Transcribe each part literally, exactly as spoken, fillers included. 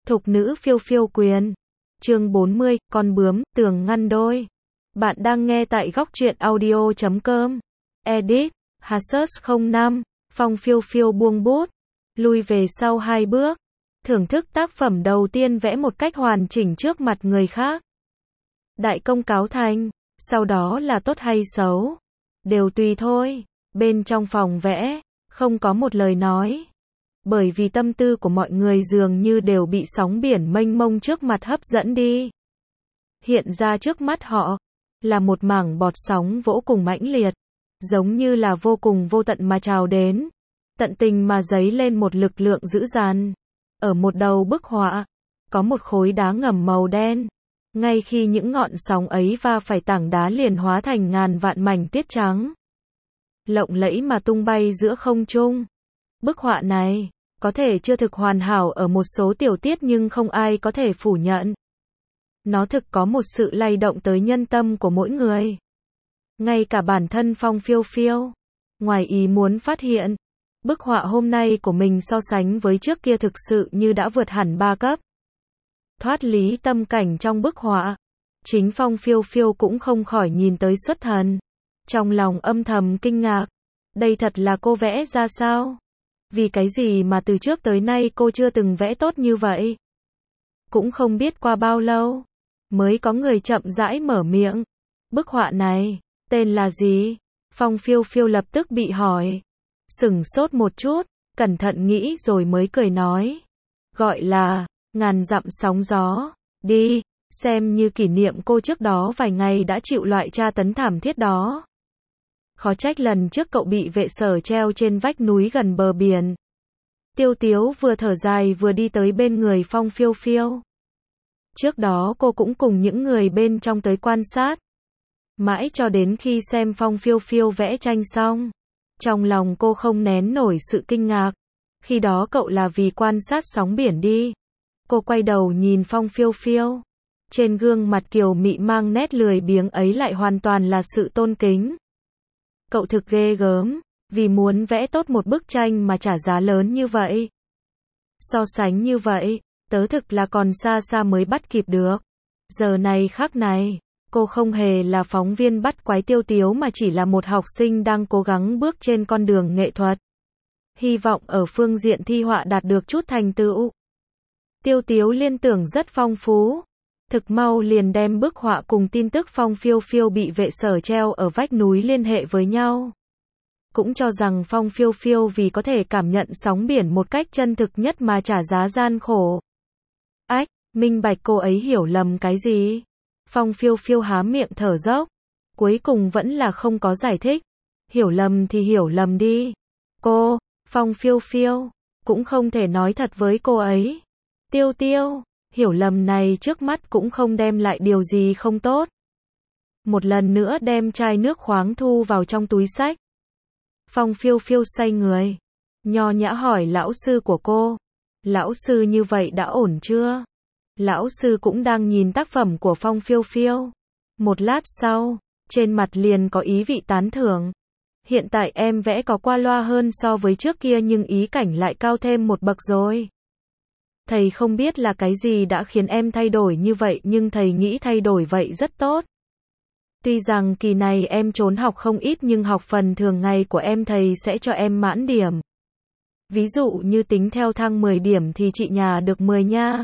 Thục nữ phiêu phiêu quyền. Chương bốn mươi, con bướm, tường ngăn đôi. Bạn đang nghe tại góc truyện audio chấm com. Edit, Hasus không năm, Phong phiêu phiêu buông bút, lui về sau hai bước, thưởng thức tác phẩm đầu tiên vẽ một cách hoàn chỉnh trước mặt người khác. Đại công cáo thành, sau đó là tốt hay xấu, đều tùy thôi. Bên trong phòng vẽ, không có một lời nói. Bởi vì tâm tư của mọi người dường như đều bị sóng biển mênh mông trước mặt hấp dẫn đi. Hiện ra trước mắt họ, là một mảng bọt sóng vỗ cùng mãnh liệt, giống như là vô cùng vô tận mà trào đến, tận tình mà dấy lên một lực lượng dữ dằn. Ở một đầu bức họa, có một khối đá ngầm màu đen. Ngay khi những ngọn sóng ấy va phải tảng đá liền hóa thành ngàn vạn mảnh tiết trắng, lộng lẫy mà tung bay giữa không trung. Bức họa này, có thể chưa thực hoàn hảo ở một số tiểu tiết nhưng không ai có thể phủ nhận. Nó thực có một sự lay động tới nhân tâm của mỗi người. Ngay cả bản thân Phong phiêu phiêu, ngoài ý muốn phát hiện, bức họa hôm nay của mình so sánh với trước kia thực sự như đã vượt hẳn ba cấp. Thoát lý tâm cảnh trong bức họa, chính Phong phiêu phiêu cũng không khỏi nhìn tới xuất thần. Trong lòng âm thầm kinh ngạc, đây thật là cô vẽ ra sao? Vì cái gì mà từ trước tới nay cô chưa từng vẽ tốt như vậy? Cũng không biết qua bao lâu, mới có người chậm rãi mở miệng. Bức họa này, tên là gì? Phong phiêu phiêu lập tức bị hỏi. Sửng sốt một chút, cẩn thận nghĩ rồi mới cười nói. Gọi là, ngàn dặm sóng gió. Đi, xem như kỷ niệm cô trước đó vài ngày đã chịu loại tra tấn thảm thiết đó. Khó trách lần trước cậu bị vệ sở treo trên vách núi gần bờ biển. Tiêu Tiếu vừa thở dài vừa đi tới bên người Phong phiêu phiêu. Trước đó cô cũng cùng những người bên trong tới quan sát. Mãi cho đến khi xem Phong phiêu phiêu vẽ tranh xong, trong lòng cô không nén nổi sự kinh ngạc. Khi đó cậu là vì quan sát sóng biển đi. Cô quay đầu nhìn Phong phiêu phiêu. Trên gương mặt kiều mị mang nét lười biếng ấy lại hoàn toàn là sự tôn kính. Cậu thực ghê gớm, vì muốn vẽ tốt một bức tranh mà trả giá lớn như vậy. So sánh như vậy, tớ thực là còn xa xa mới bắt kịp được. Giờ này khắc này, cô không hề là phóng viên bắt quái Tiêu Tiếu mà chỉ là một học sinh đang cố gắng bước trên con đường nghệ thuật. Hy vọng ở phương diện thi họa đạt được chút thành tựu. Tiêu Tiếu liên tưởng rất phong phú. Thực mau liền đem bức họa cùng tin tức Phong phiêu phiêu bị vệ sở treo ở vách núi liên hệ với nhau. Cũng cho rằng Phong phiêu phiêu vì có thể cảm nhận sóng biển một cách chân thực nhất mà trả giá gian khổ. Ách, minh bạch cô ấy hiểu lầm cái gì? Phong phiêu phiêu há miệng thở dốc. Cuối cùng vẫn là không có giải thích. Hiểu lầm thì hiểu lầm đi. Cô, Phong phiêu phiêu, cũng không thể nói thật với cô ấy. Tiêu Tiêu. Hiểu lầm này trước mắt cũng không đem lại điều gì không tốt. Một lần nữa đem chai nước khoáng thu vào trong túi xách. Phong phiêu phiêu xoay người, nho nhã hỏi lão sư của cô. Lão sư như vậy đã ổn chưa? Lão sư cũng đang nhìn tác phẩm của Phong phiêu phiêu. Một lát sau, trên mặt liền có ý vị tán thưởng. Hiện tại em vẽ có qua loa hơn so với trước kia nhưng ý cảnh lại cao thêm một bậc rồi. Thầy không biết là cái gì đã khiến em thay đổi như vậy nhưng thầy nghĩ thay đổi vậy rất tốt. Tuy rằng kỳ này em trốn học không ít nhưng học phần thường ngày của em thầy sẽ cho em mãn điểm. Ví dụ như tính theo thang mười điểm thì chị nhà được mười nha.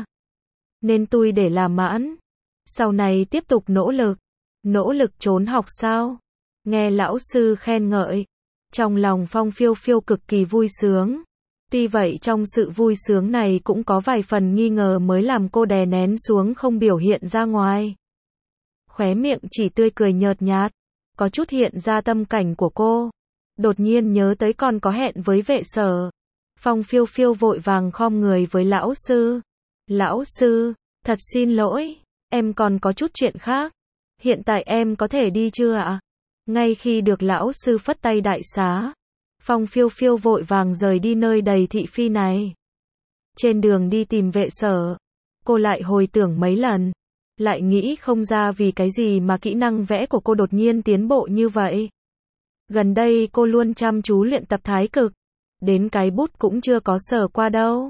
Nên tôi để làm mãn. Sau này tiếp tục nỗ lực. Nỗ lực trốn học sao? Nghe lão sư khen ngợi. Trong lòng Phong phiêu phiêu cực kỳ vui sướng. Tuy vậy trong sự vui sướng này cũng có vài phần nghi ngờ mới làm cô đè nén xuống không biểu hiện ra ngoài. Khóe miệng chỉ tươi cười nhợt nhạt, có chút hiện ra tâm cảnh của cô. Đột nhiên nhớ tới còn có hẹn với vệ sở. Phong phiêu phiêu vội vàng khom người với lão sư. Lão sư, thật xin lỗi, em còn có chút chuyện khác. Hiện tại em có thể đi chưa ạ? Ngay khi được lão sư phất tay đại xá, Phong phiêu phiêu vội vàng rời đi nơi đầy thị phi này. Trên đường đi tìm vệ sở, cô lại hồi tưởng mấy lần, lại nghĩ không ra vì cái gì mà kỹ năng vẽ của cô đột nhiên tiến bộ như vậy. Gần đây cô luôn chăm chú luyện tập thái cực, đến cái bút cũng chưa có sờ qua đâu.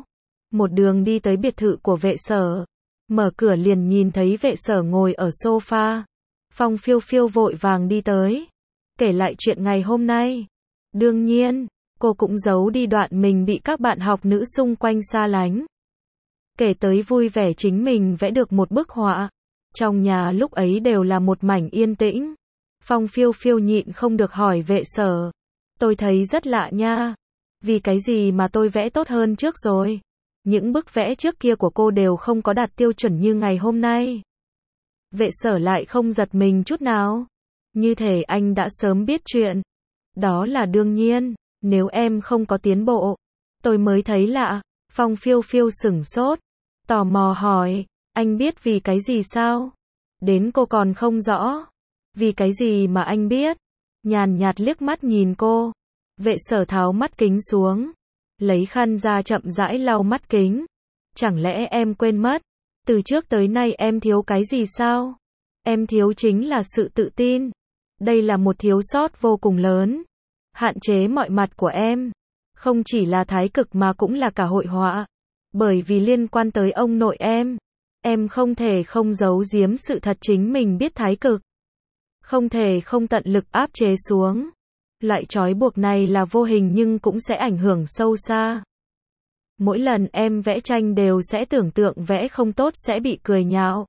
một đường đi tới biệt thự của vệ sở. Mở cửa liền nhìn thấy vệ sở ngồi ở sofa. Phong Phiêu Phiêu vội vàng đi tới, kể lại chuyện ngày hôm nay. Đương nhiên, cô cũng giấu đi đoạn mình bị các bạn học nữ xung quanh xa lánh. Kể tới vui vẻ chính mình vẽ được một bức họa. Trong nhà lúc ấy đều là một mảnh yên tĩnh. Phong Phiêu Phiêu nhịn không được hỏi vệ sở. Tôi thấy rất lạ nha. Vì cái gì mà tôi vẽ tốt hơn trước rồi? Những bức vẽ trước kia của cô đều không có đạt tiêu chuẩn như ngày hôm nay. Vệ sở lại không giật mình chút nào. Như thể anh đã sớm biết chuyện. Đó là đương nhiên, nếu em không có tiến bộ, tôi mới thấy lạ. Phong Phiêu Phiêu sửng sốt, tò mò hỏi, anh biết vì cái gì sao? Đến cô còn không rõ. Vì cái gì mà anh biết? Nhàn nhạt liếc mắt nhìn cô. Vệ sở tháo mắt kính xuống, lấy khăn ra chậm rãi lau mắt kính. Chẳng lẽ em quên mất, từ trước tới nay em thiếu cái gì sao? Em thiếu chính là sự tự tin. Đây là một thiếu sót vô cùng lớn. Hạn chế mọi mặt của em. Không chỉ là thái cực mà cũng là cả hội họa. Bởi vì liên quan tới ông nội em. Em không thể không giấu giếm sự thật chính mình biết thái cực. Không thể không tận lực áp chế xuống. Loại trói buộc này là vô hình nhưng cũng sẽ ảnh hưởng sâu xa. Mỗi lần em vẽ tranh đều sẽ tưởng tượng vẽ không tốt sẽ bị cười nhạo.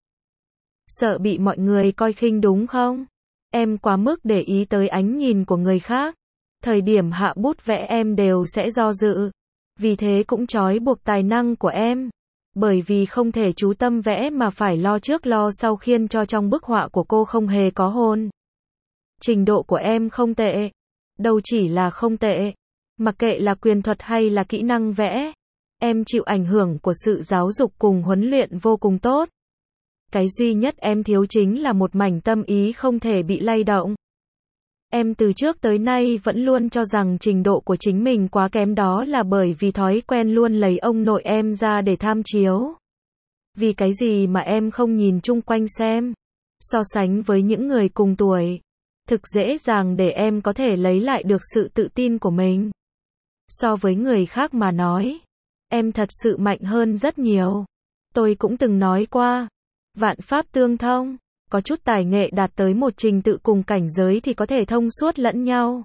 Sợ bị mọi người coi khinh đúng không? Em quá mức để ý tới ánh nhìn của người khác. Thời điểm hạ bút vẽ em đều sẽ do dự. Vì thế cũng trói buộc tài năng của em. Bởi vì không thể chú tâm vẽ mà phải lo trước lo sau khiến cho trong bức họa của cô không hề có hồn. Trình độ của em không tệ. Đâu chỉ là không tệ. Mặc kệ là quyền thuật hay là kỹ năng vẽ. Em chịu ảnh hưởng của sự giáo dục cùng huấn luyện vô cùng tốt. Cái duy nhất em thiếu chính là một mảnh tâm ý không thể bị lay động. Em từ trước tới nay vẫn luôn cho rằng trình độ của chính mình quá kém, đó là bởi vì thói quen luôn lấy ông nội em ra để tham chiếu. Vì cái gì mà em không nhìn chung quanh xem, so sánh với những người cùng tuổi, thực dễ dàng để em có thể lấy lại được sự tự tin của mình. So với người khác mà nói, em thật sự mạnh hơn rất nhiều. Tôi cũng từng nói qua, vạn pháp tương thông. Có chút tài nghệ đạt tới một trình tự cùng cảnh giới thì có thể thông suốt lẫn nhau.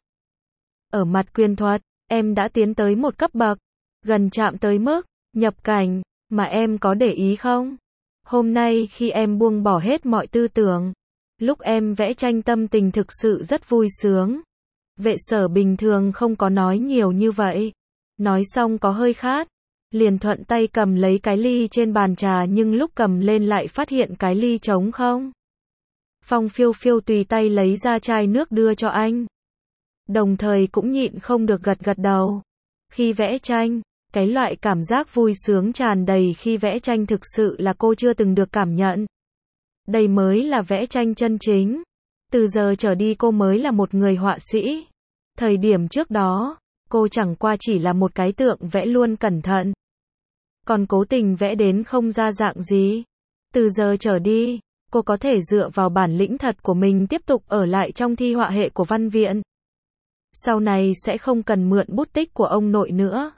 Ở mặt quyền thuật, em đã tiến tới một cấp bậc, gần chạm tới mức nhập cảnh, mà em có để ý không? Hôm nay khi em buông bỏ hết mọi tư tưởng, lúc em vẽ tranh tâm tình thực sự rất vui sướng. Vệ sở bình thường không có nói nhiều như vậy. Nói xong có hơi khát, liền thuận tay cầm lấy cái ly trên bàn trà, nhưng lúc cầm lên lại phát hiện cái ly trống không. Phong Phiêu Phiêu tùy tay lấy ra chai nước đưa cho anh. Đồng thời cũng nhịn không được gật gật đầu. Khi vẽ tranh, cái loại cảm giác vui sướng tràn đầy khi vẽ tranh thực sự là cô chưa từng được cảm nhận. Đây mới là vẽ tranh chân chính. Từ giờ trở đi cô mới là một người họa sĩ. Thời điểm trước đó, cô chẳng qua chỉ là một cái tượng vẽ luôn cẩn thận. Còn cố tình vẽ đến không ra dạng gì. Từ giờ trở đi, cô có thể dựa vào bản lĩnh thật của mình tiếp tục ở lại trong thi họa hệ của văn viện. Sau này sẽ không cần mượn bút tích của ông nội nữa.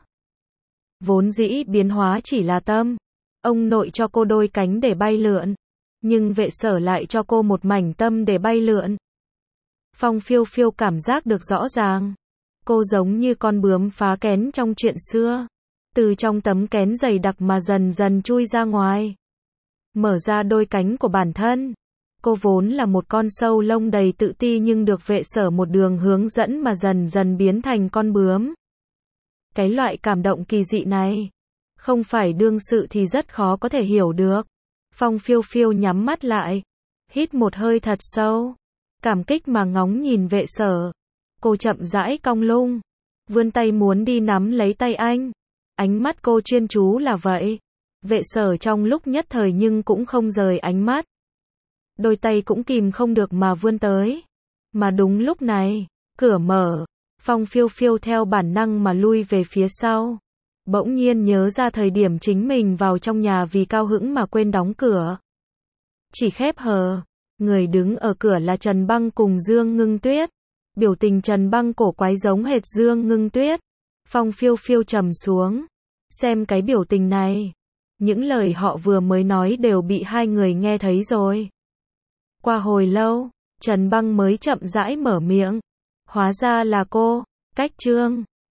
Vốn dĩ biến hóa chỉ là tâm. Ông nội cho cô đôi cánh để bay lượn. Nhưng vệ sở lại cho cô một mảnh tâm để bay lượn. Phong Phiêu Phiêu cảm giác được rõ ràng. Cô giống như con bướm phá kén trong chuyện xưa. Từ trong tấm kén dày đặc mà dần dần chui ra ngoài. Mở ra đôi cánh của bản thân. Cô vốn là một con sâu lông đầy tự ti nhưng được vệ sở một đường hướng dẫn mà dần dần biến thành con bướm. Cái loại cảm động kỳ dị này, không phải đương sự thì rất khó có thể hiểu được. Phong Phiêu Phiêu nhắm mắt lại, hít một hơi thật sâu, cảm kích mà ngóng nhìn vệ sở. Cô chậm rãi cong lưng, vươn tay muốn đi nắm lấy tay anh. Ánh mắt cô chuyên chú là vậy. Vệ sở trong lúc nhất thời nhưng cũng không rời ánh mắt. Đôi tay cũng kìm không được mà vươn tới. Mà đúng lúc này, cửa mở. Phong Phiêu Phiêu theo bản năng mà lui về phía sau. Bỗng nhiên nhớ ra thời điểm chính mình vào trong nhà vì cao hứng mà quên đóng cửa. Chỉ khép hờ. Người đứng ở cửa là Trần Băng cùng Dương Ngưng Tuyết. Biểu tình Trần Băng cổ quái giống hệt Dương Ngưng Tuyết. Phong Phiêu Phiêu trầm xuống. Xem cái biểu tình này. Những lời họ vừa mới nói đều bị hai người nghe thấy rồi. Qua hồi lâu, Trần Băng mới chậm rãi mở miệng. Hóa ra là cô, Cách Trương.